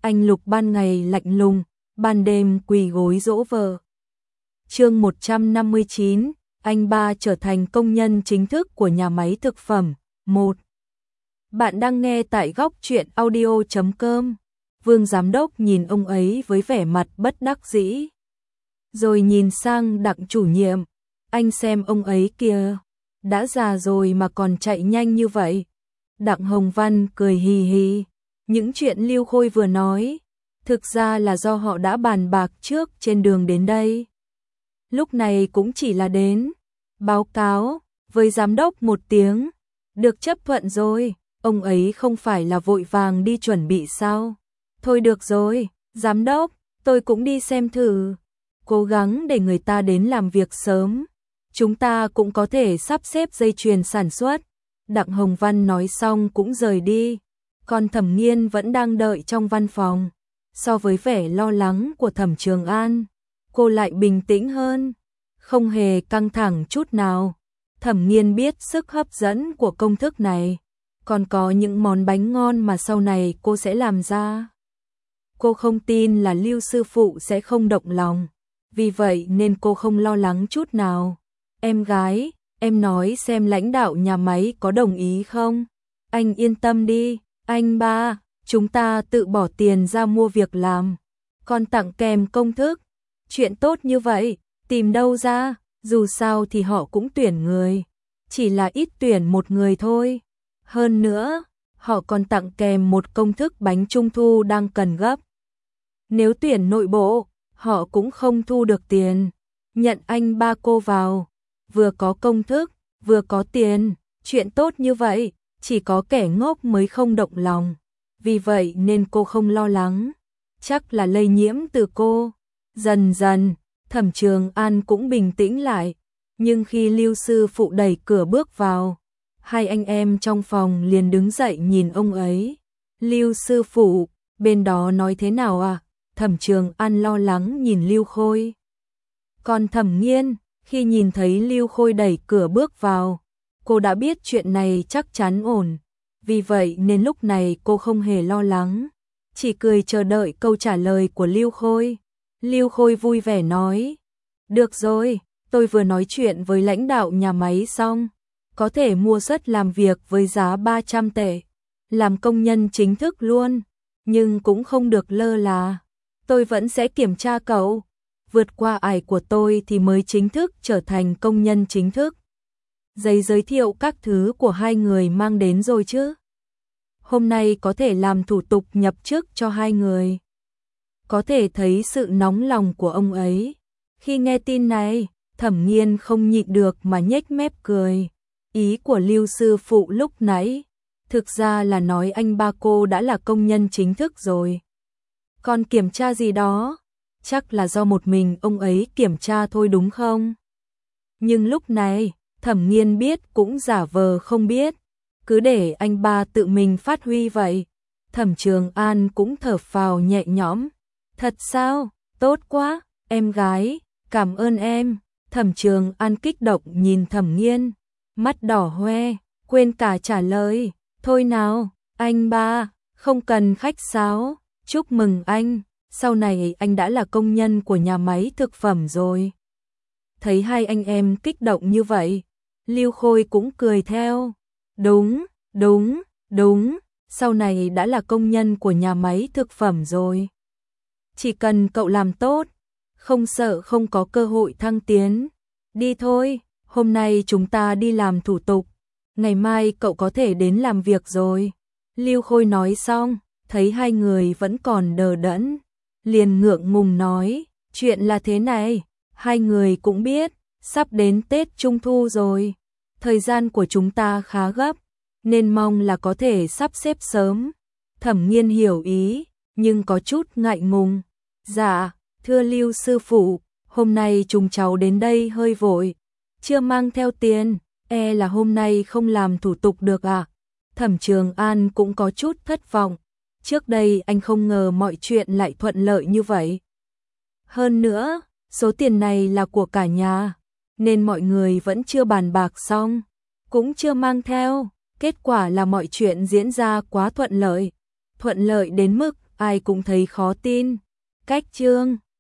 anh Lục ban ngày lạnh lùng, ban đêm quỳ gối dỗ vợ. Chương 159, anh ba trở thành công nhân chính thức của nhà máy thực phẩm. 1. Bạn đang nghe tại góc truyện audio.com. Vương giám đốc nhìn ông ấy với vẻ mặt bất đắc dĩ. Rồi nhìn sang Đặng chủ nhiệm, anh xem ông ấy kìa, đã già rồi mà còn chạy nhanh như vậy. Đặng Hồng Văn cười hì hì, những chuyện Lưu Khôi vừa nói, thực ra là do họ đã bàn bạc trước trên đường đến đây. Lúc này cũng chỉ là đến báo cáo với giám đốc một tiếng, được chấp thuận rồi, ông ấy không phải là vội vàng đi chuẩn bị sao? Thôi được rồi, giám đốc, tôi cũng đi xem thử, cố gắng để người ta đến làm việc sớm, chúng ta cũng có thể sắp xếp dây chuyền sản xuất. Đặng Hồng Văn nói xong cũng rời đi, còn Thẩm Nghiên vẫn đang đợi trong văn phòng. So với vẻ lo lắng của Thẩm Trường An, cô lại bình tĩnh hơn, không hề căng thẳng chút nào. Thẩm Nghiên biết sức hấp dẫn của công thức này, còn có những món bánh ngon mà sau này cô sẽ làm ra. Cô không tin là Lưu sư phụ sẽ không động lòng, vì vậy nên cô không lo lắng chút nào. Em gái, em nói xem lãnh đạo nhà máy có đồng ý không? Anh yên tâm đi, anh ba, chúng ta tự bỏ tiền ra mua việc làm, còn tặng kèm công thức. Chuyện tốt như vậy, tìm đâu ra, dù sao thì họ cũng tuyển người, chỉ là ít tuyển một người thôi. Hơn nữa, họ còn tặng kèm một công thức bánh trung thu đang cần gấp. Nếu tuyển nội bộ, họ cũng không thu được tiền. Nhận anh ba cô vào, vừa có công thức, vừa có tiền, chuyện tốt như vậy, chỉ có kẻ ngốc mới không động lòng. Vì vậy nên cô không lo lắng, chắc là lây nhiễm từ cô. Dần dần, Thẩm Trường An cũng bình tĩnh lại, nhưng khi Lưu sư phụ đẩy cửa bước vào, hai anh em trong phòng liền đứng dậy nhìn ông ấy. Lưu sư phụ, bên đó nói thế nào à? Thẩm Trường An lo lắng nhìn Lưu Khôi. Còn Thẩm Nghiên, khi nhìn thấy Lưu Khôi đẩy cửa bước vào, cô đã biết chuyện này chắc chắn ổn. Vì vậy nên lúc này cô không hề lo lắng, chỉ cười chờ đợi câu trả lời của Lưu Khôi. Lưu Khôi vui vẻ nói, được rồi, tôi vừa nói chuyện với lãnh đạo nhà máy xong, có thể mua suất làm việc với giá 300 tệ, làm công nhân chính thức luôn, nhưng cũng không được lơ là. Tôi vẫn sẽ kiểm tra cậu, vượt qua ải của tôi thì mới chính thức trở thành công nhân chính thức. Giấy giới thiệu các thứ của hai người mang đến rồi chứ? Hôm nay có thể làm thủ tục nhập chức cho hai người. Có thể thấy sự nóng lòng của ông ấy. Khi nghe tin này, Thẩm Nghiên không nhịn được mà nhếch mép cười. Ý của Lưu sư phụ lúc nãy, thực ra là nói anh ba cô đã là công nhân chính thức rồi. Còn kiểm tra gì đó, chắc là do một mình ông ấy kiểm tra thôi đúng không? Nhưng lúc này, Thẩm Nghiên biết cũng giả vờ không biết, cứ để anh ba tự mình phát huy vậy. Thẩm Trường An cũng thở phào nhẹ nhõm. Thật sao? Tốt quá, em gái, cảm ơn em. Thẩm Trường An kích động nhìn Thẩm Nghiên, mắt đỏ hoe, quên cả trả lời. Thôi nào, anh ba, không cần khách sáo, chúc mừng anh, sau này anh đã là công nhân của nhà máy thực phẩm rồi. Thấy hai anh em kích động như vậy, Lưu Khôi cũng cười theo. Đúng, đúng, đúng, sau này đã là công nhân của nhà máy thực phẩm rồi. Chỉ cần cậu làm tốt, không sợ không có cơ hội thăng tiến. Đi thôi, hôm nay chúng ta đi làm thủ tục, ngày mai cậu có thể đến làm việc rồi. Lưu Khôi nói xong, thấy hai người vẫn còn đờ đẫn, liền ngượng ngùng nói, chuyện là thế này, hai người cũng biết, sắp đến Tết Trung Thu rồi, thời gian của chúng ta khá gấp, nên mong là có thể sắp xếp sớm. Thẩm Nghiên hiểu ý, nhưng có chút ngại ngùng. Dạ, thưa Lưu sư phụ, hôm nay chúng cháu đến đây hơi vội, chưa mang theo tiền, e là hôm nay không làm thủ tục được ạ. Thẩm Trường An cũng có chút thất vọng, trước đây anh không ngờ mọi chuyện lại thuận lợi như vậy. Hơn nữa, số tiền này là của cả nhà, nên mọi người vẫn chưa bàn bạc xong, cũng chưa mang theo, kết quả là mọi chuyện diễn ra quá thuận lợi đến mức ai cũng thấy khó tin. Cách chương